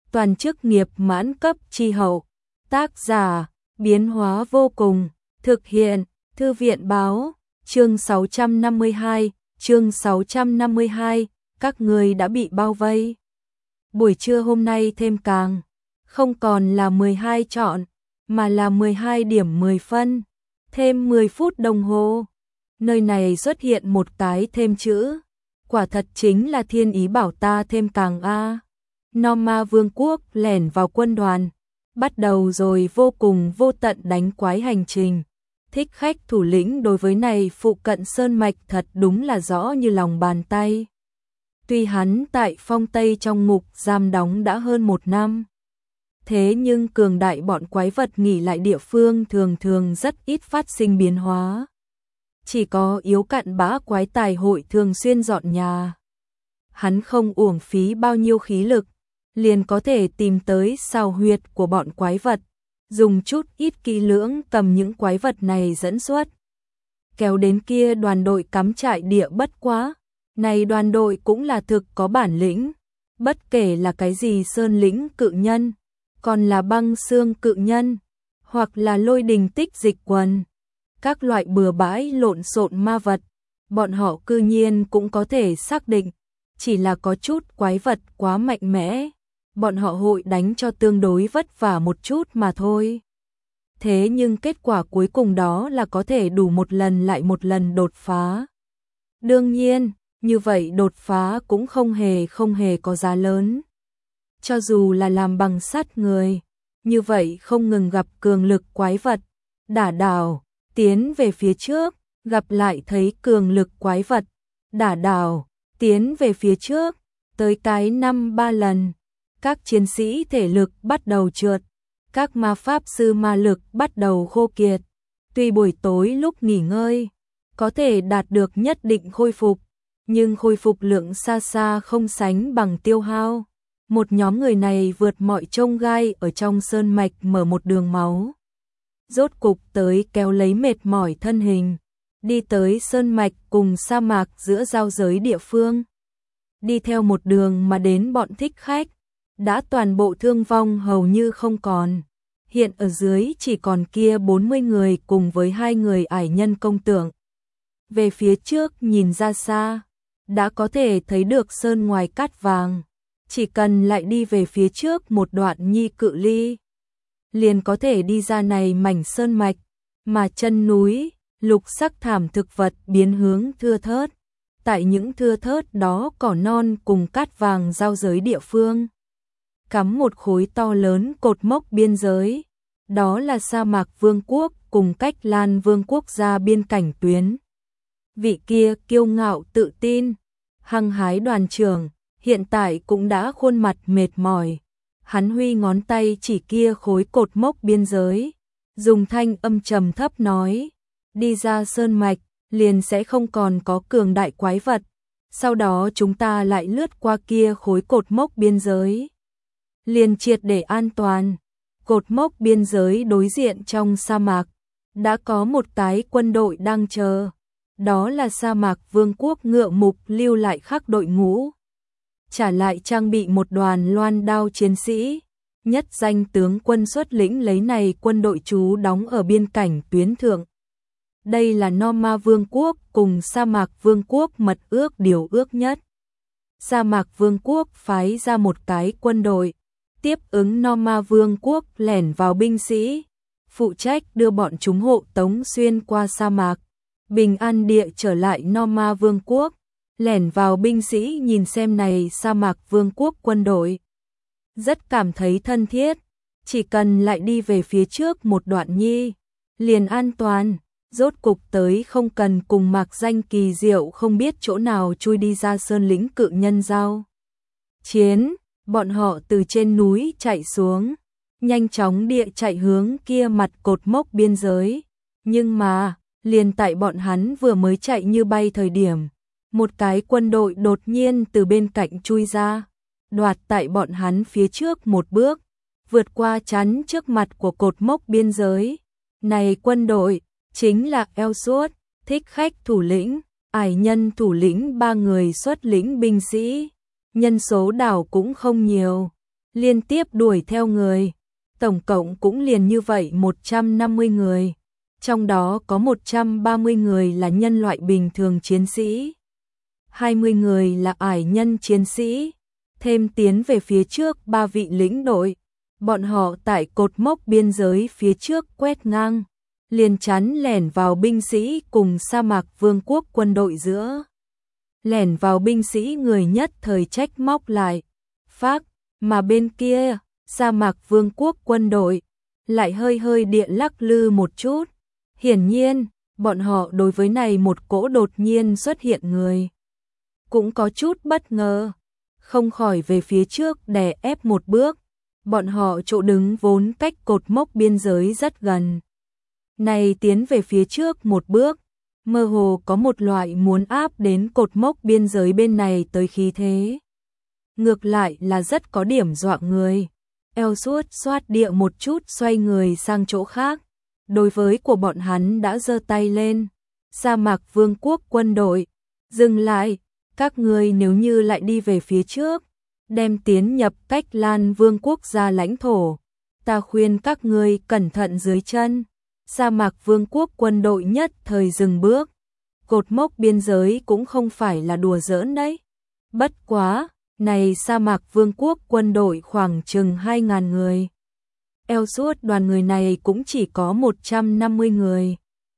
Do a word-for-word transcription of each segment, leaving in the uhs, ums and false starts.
toàn chức nghiệp mãn cấp chi hậu. Tác giả, biến hóa vô cùng, thực hiện, Thư viện báo, chương sáu trăm năm mươi hai, chương sáu trăm năm mươi hai, các người đã bị bao vây. Buổi trưa hôm nay thêm càng, không còn là mười hai chọn, mà là mười hai điểm mười phân, thêm mười phút đồng hồ. Nơi này xuất hiện một cái thêm chữ, quả thật chính là thiên ý bảo ta thêm càng a. Noma Vương quốc lẻn vào quân đoàn, bắt đầu rồi vô cùng vô tận đánh quái hành trình. Thích khách thủ lĩnh đối với này phụ cận sơn mạch thật đúng là rõ như lòng bàn tay. Tuy hắn tại Phong Tây trong ngục giam đóng đã hơn một năm, thế nhưng cường đại bọn quái vật nghỉ lại địa phương thường thường rất ít phát sinh biến hóa. Chỉ có yếu cặn bã quái tài hội thường xuyên dọn nhà. Hắn không uổng phí bao nhiêu khí lực, liền có thể tìm tới sao huyệt của bọn quái vật, dùng chút ít kỹ lưỡng cầm những quái vật này dẫn xuất. Kéo đến kia đoàn đội cắm trại địa bất quá, này đoàn đội cũng là thực có bản lĩnh, bất kể là cái gì sơn lĩnh cự nhân, còn là băng xương cự nhân, hoặc là lôi đình tích dịch quần, các loại bừa bãi lộn xộn ma vật, bọn họ cư nhiên cũng có thể xác định, chỉ là có chút quái vật quá mạnh mẽ, bọn họ hội đánh cho tương đối vất vả một chút mà thôi. Thế nhưng kết quả cuối cùng đó là có thể đủ một lần lại một lần đột phá. Đương nhiên, như vậy đột phá cũng không hề không hề có giá lớn. Cho dù là làm bằng sắt người, như vậy không ngừng gặp cường lực quái vật, đả đảo, tiến về phía trước, gặp lại thấy cường lực quái vật, đả đảo, tiến về phía trước, tới cái năm ba lần. Các chiến sĩ thể lực bắt đầu trượt, các ma pháp sư ma lực bắt đầu khô kiệt. Tuy buổi tối lúc nghỉ ngơi, có thể đạt được nhất định khôi phục, nhưng khôi phục lượng xa xa không sánh bằng tiêu hao. Một nhóm người này vượt mọi chông gai ở trong sơn mạch mở một đường máu. Rốt cục tới kéo lấy mệt mỏi thân hình, đi tới sơn mạch cùng sa mạc giữa giao giới địa phương. Đi theo một đường mà đến bọn thích khách, đã toàn bộ thương vong hầu như không còn. Hiện ở dưới chỉ còn kia bốn mươi người cùng với hai người ải nhân công tượng. Về phía trước nhìn ra xa, đã có thể thấy được sơn ngoài cát vàng. Chỉ cần lại đi về phía trước một đoạn nhi cự ly, liền có thể đi ra này mảnh sơn mạch, mà chân núi, lục sắc thảm thực vật biến hướng thưa thớt. Tại những thưa thớt đó cỏ non cùng cát vàng giao giới địa phương, cắm một khối to lớn cột mốc biên giới, đó là sa mạc vương quốc cùng cách Lan vương quốc gia biên cảnh tuyến. Vị kia kiêu ngạo tự tin, hăng hái đoàn trưởng, hiện tại cũng đã khuôn mặt mệt mỏi. Hắn huy ngón tay chỉ kia khối cột mốc biên giới, dùng thanh âm trầm thấp nói, đi ra sơn mạch, liền sẽ không còn có cường đại quái vật. Sau đó chúng ta lại lướt qua kia khối cột mốc biên giới, liền triệt để an toàn. Cột mốc biên giới đối diện trong sa mạc, đã có một cái quân đội đang chờ. Đó là sa mạc vương quốc ngựa mục lưu lại khắc đội ngũ. Trả lại trang bị một đoàn loan đao chiến sĩ, nhất danh tướng quân xuất lĩnh lấy này quân đội trú đóng ở biên cảnh tuyến thượng. Đây là Noma vương quốc cùng sa mạc vương quốc mật ước điều ước nhất. Sa mạc vương quốc phái ra một cái quân đội, tiếp ứng Noma vương quốc lẻn vào binh sĩ, phụ trách đưa bọn chúng hộ tống xuyên qua sa mạc, bình an địa trở lại Noma vương quốc. Lẻn vào binh sĩ nhìn xem này sa mạc vương quốc quân đội, rất cảm thấy thân thiết, chỉ cần lại đi về phía trước một đoạn nhi, liền an toàn. Rốt cục tới không cần cùng mạc danh kỳ diệu không biết chỗ nào chui đi ra sơn lĩnh cự nhân giao chiến. Bọn họ từ trên núi chạy xuống, nhanh chóng địa chạy hướng kia mặt cột mốc biên giới. Nhưng mà, liền tại bọn hắn vừa mới chạy như bay thời điểm, một cái quân đội đột nhiên từ bên cạnh chui ra, đoạt tại bọn hắn phía trước một bước, vượt qua chắn trước mặt của cột mốc biên giới. Này quân đội, chính là Ellsworth, thích khách thủ lĩnh, ải nhân thủ lĩnh ba người xuất lĩnh binh sĩ. Nhân số đảo cũng không nhiều, liên tiếp đuổi theo người. Tổng cộng cũng liền như vậy một trăm năm mươi người. Trong đó có một trăm ba mươi người là nhân loại bình thường chiến sĩ. hai mươi người là ải nhân chiến sĩ. Thêm tiến về phía trước ba vị lĩnh đội. Bọn họ tại cột mốc biên giới phía trước quét ngang. Liền chắn lẻn vào binh sĩ cùng sa mạc vương quốc quân đội giữa. Lẻn vào binh sĩ người nhất thời trách móc lại. Phác, mà bên kia, sa mạc vương quốc quân đội, lại hơi hơi điện lắc lư một chút. Hiển nhiên, bọn họ đối với này một cỗ đột nhiên xuất hiện người. Cũng có chút bất ngờ, không khỏi về phía trước đè ép một bước. Bọn họ chỗ đứng vốn cách cột mốc biên giới rất gần. Này tiến về phía trước một bước, mơ hồ có một loại muốn áp đến cột mốc biên giới bên này tới khí thế. Ngược lại là rất có điểm dọa người. Eo suốt xoát địa một chút xoay người sang chỗ khác. Đối với của bọn hắn đã giơ tay lên. Sa mạc vương quốc quân đội. Dừng lại, các ngươi nếu như lại đi về phía trước, đem tiến nhập cách Lan vương quốc gia lãnh thổ. Ta khuyên các ngươi cẩn thận dưới chân. Sa mạc vương quốc quân đội nhất thời dừng bước. Cột mốc biên giới cũng không phải là đùa giỡn đấy. Bất quá, này sa mạc vương quốc quân đội khoảng chừng hai nghìn người. Eo suốt đoàn người này cũng chỉ có một trăm năm mươi người.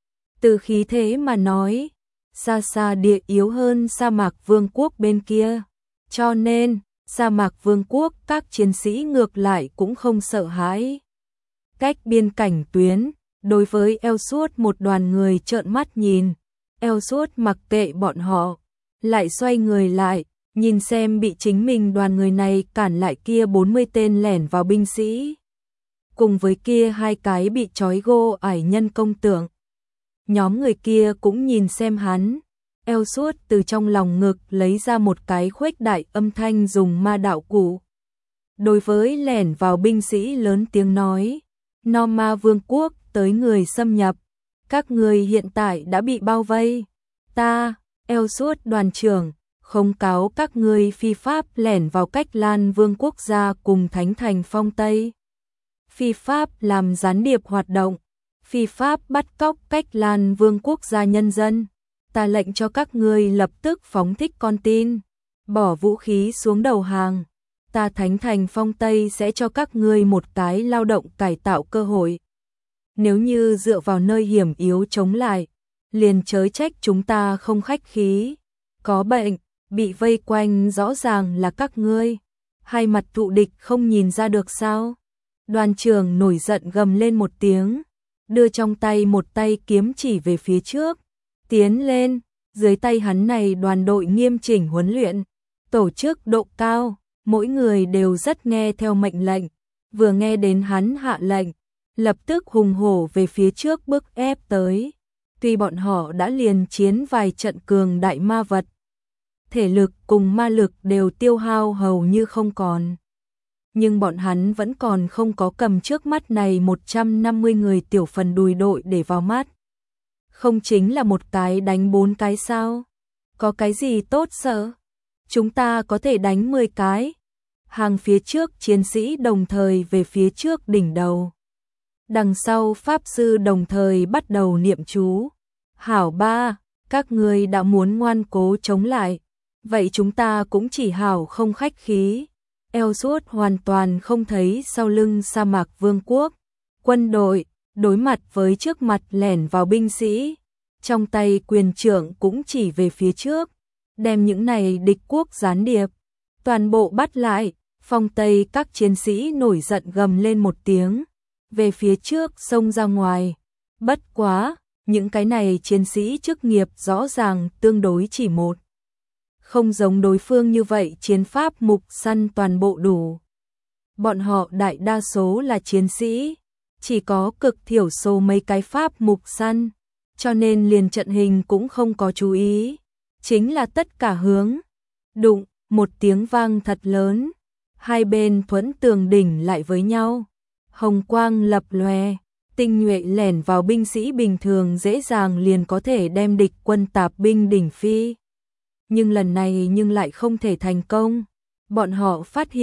Từ khí thế mà nói, xa xa địa yếu hơn sa mạc vương quốc bên kia. Cho nên, sa mạc vương quốc các chiến sĩ ngược lại cũng không sợ hãi. Cách biên cảnh tuyến, đối với eo suốt một đoàn người trợn mắt nhìn. Eo suốt mặc kệ bọn họ, lại xoay người lại, nhìn xem bị chính mình đoàn người này cản lại kia bốn mươi tên lẻn vào binh sĩ. Cùng với kia hai cái bị trói gô ải nhân công tượng. Nhóm người kia cũng nhìn xem hắn. Eo suốt từ trong lòng ngực lấy ra một cái khuếch đại âm thanh dùng ma đạo cụ. Đối với lẻn vào binh sĩ lớn tiếng nói. No ma vương quốc tới người xâm nhập. Các người hiện tại đã bị bao vây. Ta, eo suốt đoàn trưởng, không cáo các ngươi phi pháp lẻn vào cách Lan vương quốc gia cùng Thánh thành Phong Tây. Phi pháp làm gián điệp hoạt động. Phi pháp bắt cóc cách Lan vương quốc gia nhân dân. Ta lệnh cho các ngươi lập tức phóng thích con tin. Bỏ vũ khí xuống đầu hàng. Ta Thánh thành Phong Tây sẽ cho các ngươi một cái lao động cải tạo cơ hội. Nếu như dựa vào nơi hiểm yếu chống lại, liền chớ trách chúng ta không khách khí. Có bệnh, bị vây quanh rõ ràng là các ngươi. Hai mặt thụ địch không nhìn ra được sao? Đoàn trưởng nổi giận gầm lên một tiếng, đưa trong tay một tay kiếm chỉ về phía trước. Tiến lên, dưới tay hắn này đoàn đội nghiêm chỉnh huấn luyện, tổ chức độ cao, mỗi người đều rất nghe theo mệnh lệnh. Vừa nghe đến hắn hạ lệnh, lập tức hùng hổ về phía trước bước ép tới. Tuy bọn họ đã liền chiến vài trận cường đại ma vật, thể lực cùng ma lực đều tiêu hao hầu như không còn. Nhưng bọn hắn vẫn còn không có cầm trước mắt này một trăm năm mươi người tiểu phần đùi đội để vào mắt. Không chính là một cái đánh bốn cái sao? Có cái gì tốt sợ? Chúng ta có thể đánh mười cái. Hàng phía trước chiến sĩ đồng thời về phía trước đỉnh đầu. Đằng sau pháp sư đồng thời bắt đầu niệm chú. Hảo ba, các ngươi đã muốn ngoan cố chống lại. Vậy chúng ta cũng chỉ hảo không khách khí. Eo suốt hoàn toàn không thấy sau lưng sa mạc vương quốc. Quân đội, đối mặt với trước mặt lẻn vào binh sĩ. Trong tay quyền trưởng cũng chỉ về phía trước. Đem những này địch quốc gián điệp. Toàn bộ bắt lại. Phong Tây các chiến sĩ nổi giận gầm lên một tiếng. Về phía trước xông ra ngoài. Bất quá, những cái này chiến sĩ chức nghiệp rõ ràng tương đối chỉ một. Không giống đối phương như vậy chiến pháp mục săn toàn bộ đủ. Bọn họ đại đa số là chiến sĩ, chỉ có cực thiểu số mấy cái pháp mục săn, cho nên liền trận hình cũng không có chú ý. Chính là tất cả hướng. Đụng, một tiếng vang thật lớn. Hai bên thuẫn tường đỉnh lại với nhau. Hồng quang lập lòe, tinh nhuệ lẻn vào binh sĩ bình thường dễ dàng liền có thể đem địch quân tạp binh đỉnh phi. Nhưng lần này nhưng lại không thể thành công. Bọn họ phát hiện,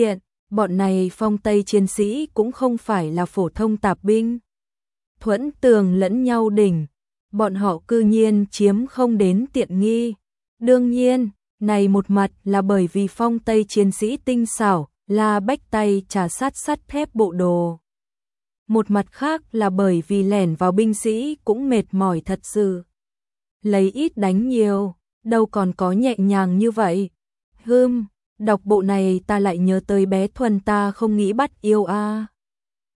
bọn này phong Tây chiến sĩ cũng không phải là phổ thông tạp binh. Thuẫn tường lẫn nhau đỉnh, bọn họ cư nhiên chiếm không đến tiện nghi. Đương nhiên, này một mặt là bởi vì phong Tây chiến sĩ tinh xảo, là bách tay trà sát sắt thép bộ đồ. Một mặt khác là bởi vì lẻn vào binh sĩ cũng mệt mỏi thật sự. Lấy ít đánh nhiều, đâu còn có nhẹ nhàng như vậy. Hưm, đọc bộ này ta lại nhớ tới bé Thuần ta không nghĩ bắt yêu a. À.